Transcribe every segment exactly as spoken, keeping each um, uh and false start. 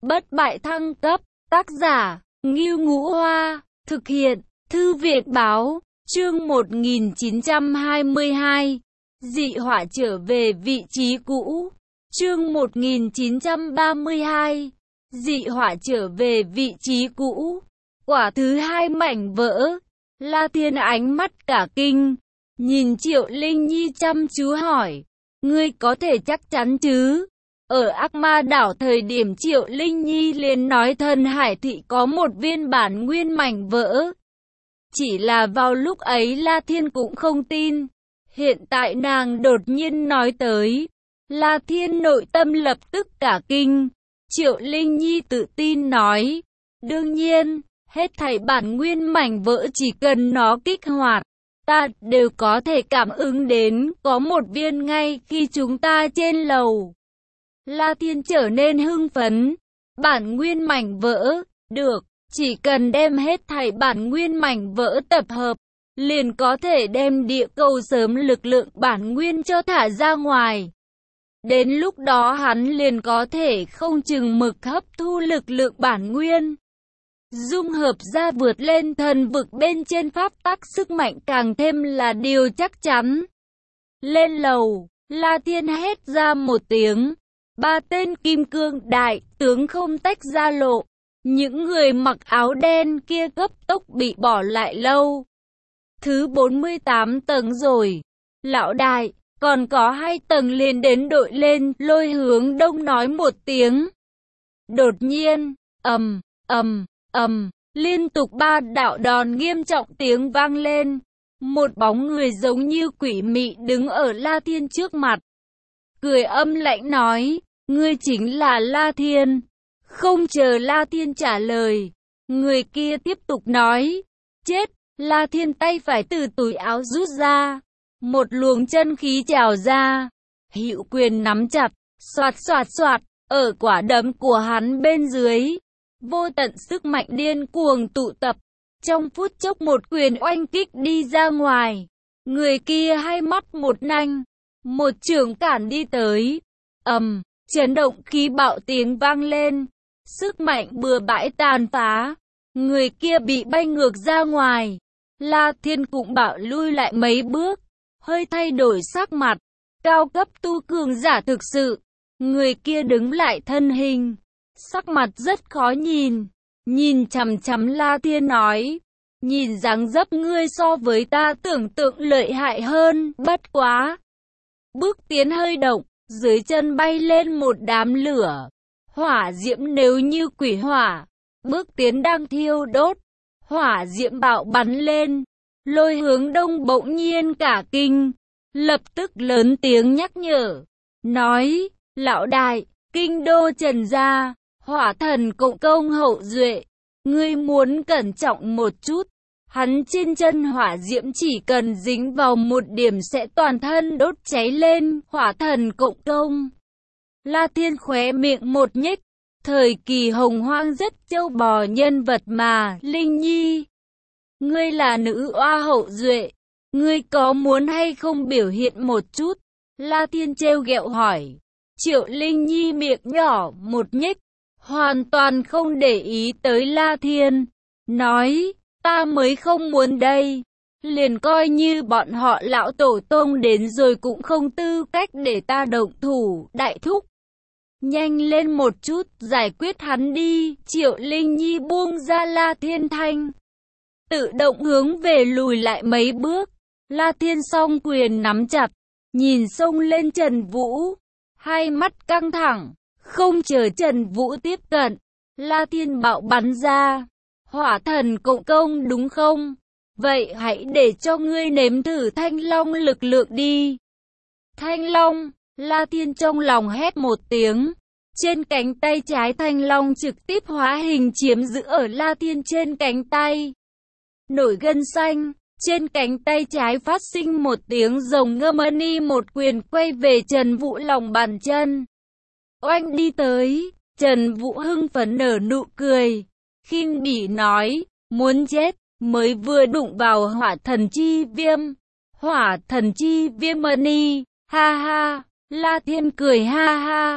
Bất bại thăng cấp, tác giả, Ngưu Ngũ Hoa, thực hiện, Thư viện báo, chương một nghìn chín trăm hai mươi hai, dị họa trở về vị trí cũ, chương một nghìn chín trăm ba mươi hai, dị họa trở về vị trí cũ, quả thứ hai mảnh vỡ, La Thiên ánh mắt cả kinh, nhìn Triệu Linh Nhi chăm chú hỏi, ngươi có thể chắc chắn chứ? Ở Ác Ma Đảo thời điểm Triệu Linh Nhi liền nói Thần Hải Thị có một viên bản nguyên mảnh vỡ. Chỉ là vào lúc ấy La Thiên cũng không tin. Hiện tại nàng đột nhiên nói tới. La Thiên nội tâm lập tức cả kinh. Triệu Linh Nhi tự tin nói. Đương nhiên, hết thảy bản nguyên mảnh vỡ chỉ cần nó kích hoạt. Ta đều có thể cảm ứng đến, có một viên ngay khi chúng ta trên lầu. La Thiên trở nên hưng phấn. Bản nguyên mảnh vỡ, được, chỉ cần đem hết thảy bản nguyên mảnh vỡ tập hợp, liền có thể đem địa cầu sớm lực lượng bản nguyên cho thả ra ngoài. Đến lúc đó hắn liền có thể không chừng mực hấp thu lực lượng bản nguyên. Dung hợp ra vượt lên thần vực bên trên pháp tắc sức mạnh càng thêm là điều chắc chắn. Lên lầu, La Thiên hét ra một tiếng. Ba tên kim cương đại tướng không tách ra lộ. Những người mặc áo đen kia cấp tốc bị bỏ lại lâu. Thứ bốn mươi tám tầng rồi. Lão đại, còn có hai tầng liền đến đội lên, Lôi Hướng Đông nói một tiếng. Đột nhiên, ầm, ầm, ầm, liên tục ba đạo đòn nghiêm trọng tiếng vang lên. Một bóng người giống như quỷ mị đứng ở La Thiên trước mặt. Cười âm lãnh nói, ngươi chính là La Thiên. Không chờ La Thiên trả lời, người kia tiếp tục nói, chết. La Thiên tay phải từ túi áo rút ra, một luồng chân khí trào ra, hữu quyền nắm chặt, xoạt xoạt xoạt, ở quả đấm của hắn bên dưới, vô tận sức mạnh điên cuồng tụ tập, trong phút chốc một quyền oanh kích đi ra ngoài, người kia hai mắt một nanh, một chưởng cản đi tới, ầm, chấn động khí bạo tiếng vang lên, sức mạnh bừa bãi tàn phá, người kia bị bay ngược ra ngoài. La Thiên cũng bạo lui lại mấy bước, hơi thay đổi sắc mặt, cao cấp tu cường giả thực sự. Người kia đứng lại thân hình, sắc mặt rất khó nhìn, nhìn chằm chằm La Thiên nói, nhìn dáng dấp ngươi so với ta tưởng tượng lợi hại hơn, bất quá. Bước tiến hơi động, dưới chân bay lên một đám lửa, hỏa diễm nếu như quỷ hỏa, bước tiến đang thiêu đốt. Hỏa diễm bạo bắn lên, Lôi Hướng Đông bỗng nhiên cả kinh, lập tức lớn tiếng nhắc nhở, nói, lão đại, kinh đô Trần gia, hỏa thần cộng công hậu duệ, ngươi muốn cẩn trọng một chút, hắn trên chân hỏa diễm chỉ cần dính vào một điểm sẽ toàn thân đốt cháy lên, hỏa thần cộng công. La Thiên khóe miệng một nhếch. Thời kỳ hồng hoang rất châu bò nhân vật mà, Linh Nhi. Ngươi là nữ oa hậu duệ, ngươi có muốn hay không biểu hiện một chút? La Thiên trêu ghẹo hỏi. Triệu Linh Nhi miệng nhỏ một nhếch, hoàn toàn không để ý tới La Thiên. Nói, ta mới không muốn đây. Liền coi như bọn họ lão tổ tông đến rồi cũng không tư cách để ta động thủ, đại thúc. Nhanh lên một chút, giải quyết hắn đi. Triệu Linh Nhi buông ra La Thiên thanh, tự động hướng về lùi lại mấy bước. La Thiên song quyền nắm chặt, nhìn xông lên Trần Vũ, hai mắt căng thẳng, không chờ Trần Vũ tiếp cận. La Thiên bạo bắn ra, hỏa thần cộng công đúng không? Vậy hãy để cho ngươi nếm thử Thanh Long lực lượng đi. Thanh Long. La Thiên trong lòng hét một tiếng, trên cánh tay trái Thanh Long trực tiếp hóa hình chiếm giữ ở La Thiên trên cánh tay. Nổi gân xanh, trên cánh tay trái phát sinh một tiếng rồng ngâm ni một quyền quay về Trần Vũ lòng bàn chân. Oanh đi tới, Trần Vũ hưng phấn nở nụ cười, khinh bỉ nói, muốn chết, mới vừa đụng vào hỏa thần chi viêm, hỏa thần chi viêm ni, ha ha. La Thiên cười ha ha,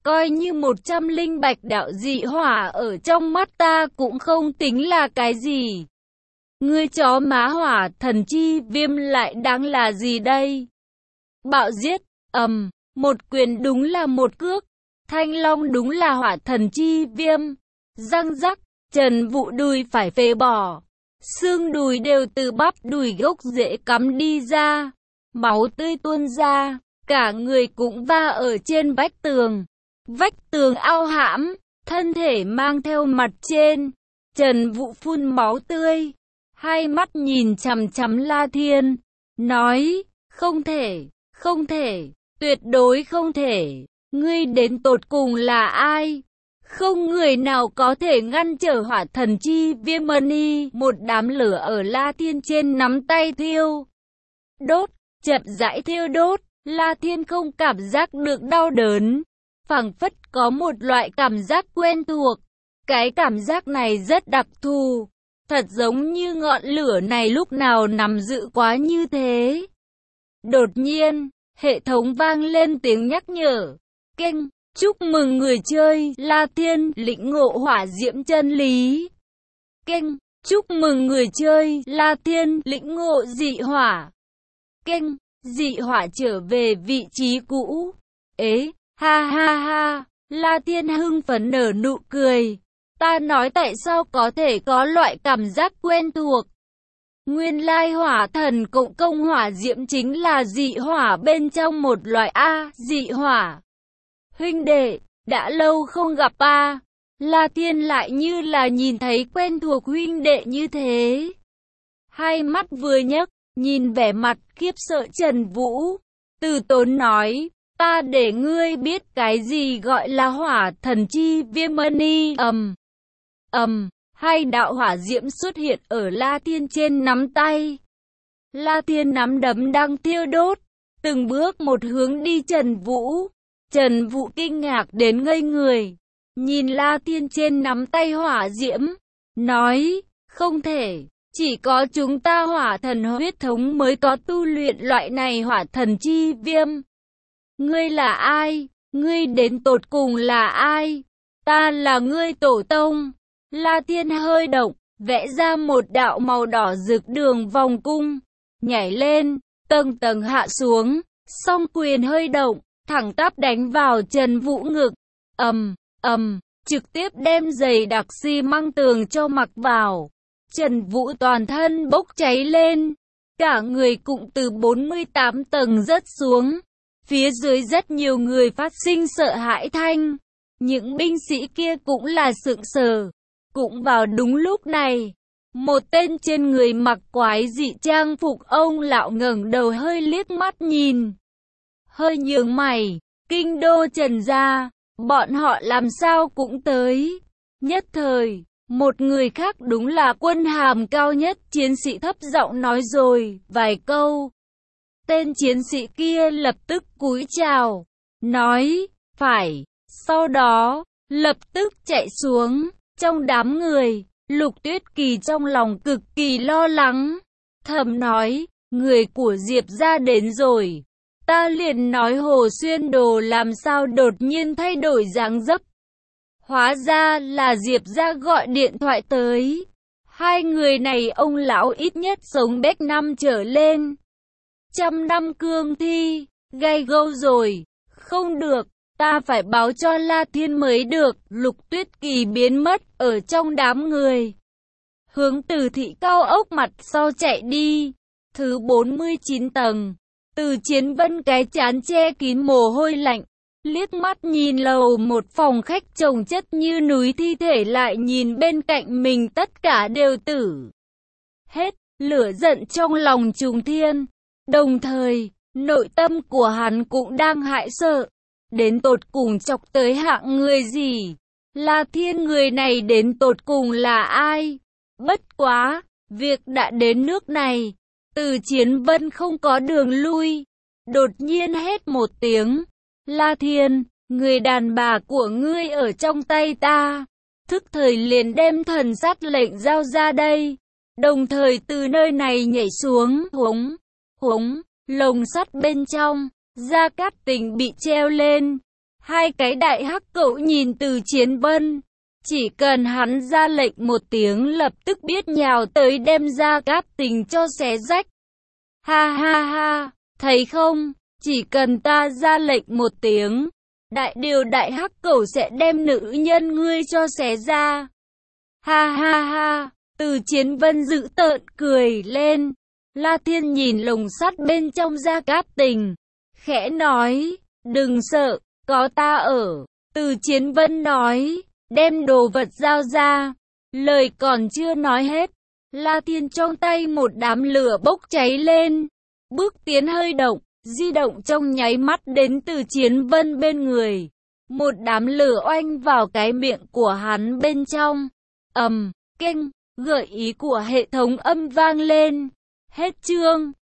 coi như một trăm linh bạch đạo dị hỏa ở trong mắt ta cũng không tính là cái gì. Ngươi chó má hỏa thần chi viêm lại đáng là gì đây? Bạo giết, ầm, một quyền đúng là một cước, Thanh Long đúng là hỏa thần chi viêm, răng rắc, Trần Vũ đùi phải phế bỏ, xương đùi đều từ bắp đùi gốc rễ cắm đi ra, máu tươi tuôn ra, cả người cũng va ở trên vách tường, vách tường ao hãm, thân thể mang theo mặt trên, Trần Vũ phun máu tươi, hai mắt nhìn chằm chằm La Thiên, nói, không thể, không thể, tuyệt đối không thể, ngươi đến tột cùng là ai? Không người nào có thể ngăn trở hỏa thần chi viêm mani, một đám lửa ở La Thiên trên nắm tay thiêu. Đốt, chậm rãi thiêu đốt, La Thiên không cảm giác được đau đớn, phảng phất có một loại cảm giác quen thuộc. Cái cảm giác này rất đặc thù, thật giống như ngọn lửa này lúc nào nằm giữ quá như thế. Đột nhiên, hệ thống vang lên tiếng nhắc nhở. Keng, chúc mừng người chơi La Thiên lĩnh ngộ hỏa diễm chân lý. Keng, chúc mừng người chơi La Thiên lĩnh ngộ dị hỏa. Keng, dị hỏa trở về vị trí cũ. Ế, ha ha ha, La Thiên hưng phấn nở nụ cười. Ta nói tại sao có thể có loại cảm giác quen thuộc. Nguyên lai hỏa thần cộng công hỏa diễm chính là dị hỏa bên trong một loại A, dị hỏa. Huynh đệ, đã lâu không gặp a. La Thiên lại như là nhìn thấy quen thuộc huynh đệ như thế. Hai mắt vừa nhấc, nhìn vẻ mặt khiếp sợ Trần Vũ. Từ tốn nói, ta để ngươi biết cái gì gọi là hỏa thần chi viêm mani. Ầm, ầm, hai đạo hỏa diễm xuất hiện ở La Thiên trên nắm tay. La Thiên nắm đấm đang thiêu đốt, từng bước một hướng đi Trần Vũ. Trần Vũ kinh ngạc đến ngây người, nhìn La Thiên trên nắm tay hỏa diễm, nói, không thể, chỉ có chúng ta hỏa thần huyết thống mới có tu luyện loại này hỏa thần chi viêm. Ngươi là ai? Ngươi đến tột cùng là ai? Ta là ngươi tổ tông. La Thiên hơi động, vẽ ra một đạo màu đỏ rực đường vòng cung, nhảy lên, tầng tầng hạ xuống, song quyền hơi động, thẳng tắp đánh vào Trần Vũ ngực, ầm, ầm, trực tiếp đem giày đặc xi măng tường cho mặc vào. Trần Vũ toàn thân bốc cháy lên, cả người cũng từ bốn mươi tám tầng rớt xuống. Phía dưới rất nhiều người phát sinh sợ hãi thanh, những binh sĩ kia cũng là sững sờ. Cũng vào đúng lúc này, một tên trên người mặc quái dị trang phục ông lão ngẩng đầu hơi liếc mắt nhìn, hơi nhướng mày, kinh đô Trần gia, bọn họ làm sao cũng tới. Nhất thời, một người khác đúng là quân hàm cao nhất chiến sĩ thấp giọng nói rồi vài câu. Tên chiến sĩ kia lập tức cúi chào, nói, phải, sau đó, lập tức chạy xuống. Trong đám người, Lục Tuyết Kỳ trong lòng cực kỳ lo lắng, thầm nói, người của Diệp gia đến rồi. Ta liền nói Hồ Xuyên Đồ làm sao đột nhiên thay đổi dáng dấp. Hóa ra là Diệp gia gọi điện thoại tới. Hai người này ông lão ít nhất sống bách năm trở lên. Trăm năm cương thi, gay gâu rồi, không được. Ta phải báo cho La Thiên mới được. Lục Tuyết Kỳ biến mất ở trong đám người, hướng Từ thị cao ốc mặt sau chạy đi. Thứ bốn mươi chín tầng, Từ Chiến Vân cái trán che kín mồ hôi lạnh, liếc mắt nhìn lầu một phòng khách chồng chất như núi thi thể, lại nhìn bên cạnh mình tất cả đều tử hết, lửa giận trong lòng trùng thiên. Đồng thời, nội tâm của hắn cũng đang hãi sợ. Đến tột cùng chọc tới hạng người gì? La Thiên người này đến tột cùng là ai? Bất quá, việc đã đến nước này, Từ Chiến Vân không có đường lui. Đột nhiên hét một tiếng, La Thiên, người đàn bà của ngươi ở trong tay ta. Thức thời liền đem thần sát lệnh giao ra đây. Đồng thời từ nơi này nhảy xuống, húng, húng, lồng sắt bên trong. Gia Cát Tình bị treo lên, Hai cái đại hắc cẩu nhìn Từ Chiến Vân. Chỉ cần hắn ra lệnh một tiếng lập tức biết nhào tới đem Gia Cát Tình cho xé rách. Ha ha ha, thấy không, chỉ cần ta ra lệnh một tiếng, đại điều đại hắc cẩu sẽ đem nữ nhân ngươi cho xé ra. Ha ha ha, Từ Chiến Vân dữ tợn cười lên. La Thiên nhìn lồng sắt bên trong Gia Cát Tình, khẽ nói, đừng sợ, có ta ở. Từ Chiến Vân nói, đem đồ vật giao ra. Lời còn chưa nói hết, La Thiên trong tay một đám lửa bốc cháy lên, bước tiến hơi động, di động trong nháy mắt đến Từ Chiến Vân bên người. Một đám lửa oanh vào cái miệng của hắn bên trong. Ầm, keng, gợi ý của hệ thống âm vang lên. Hết chương.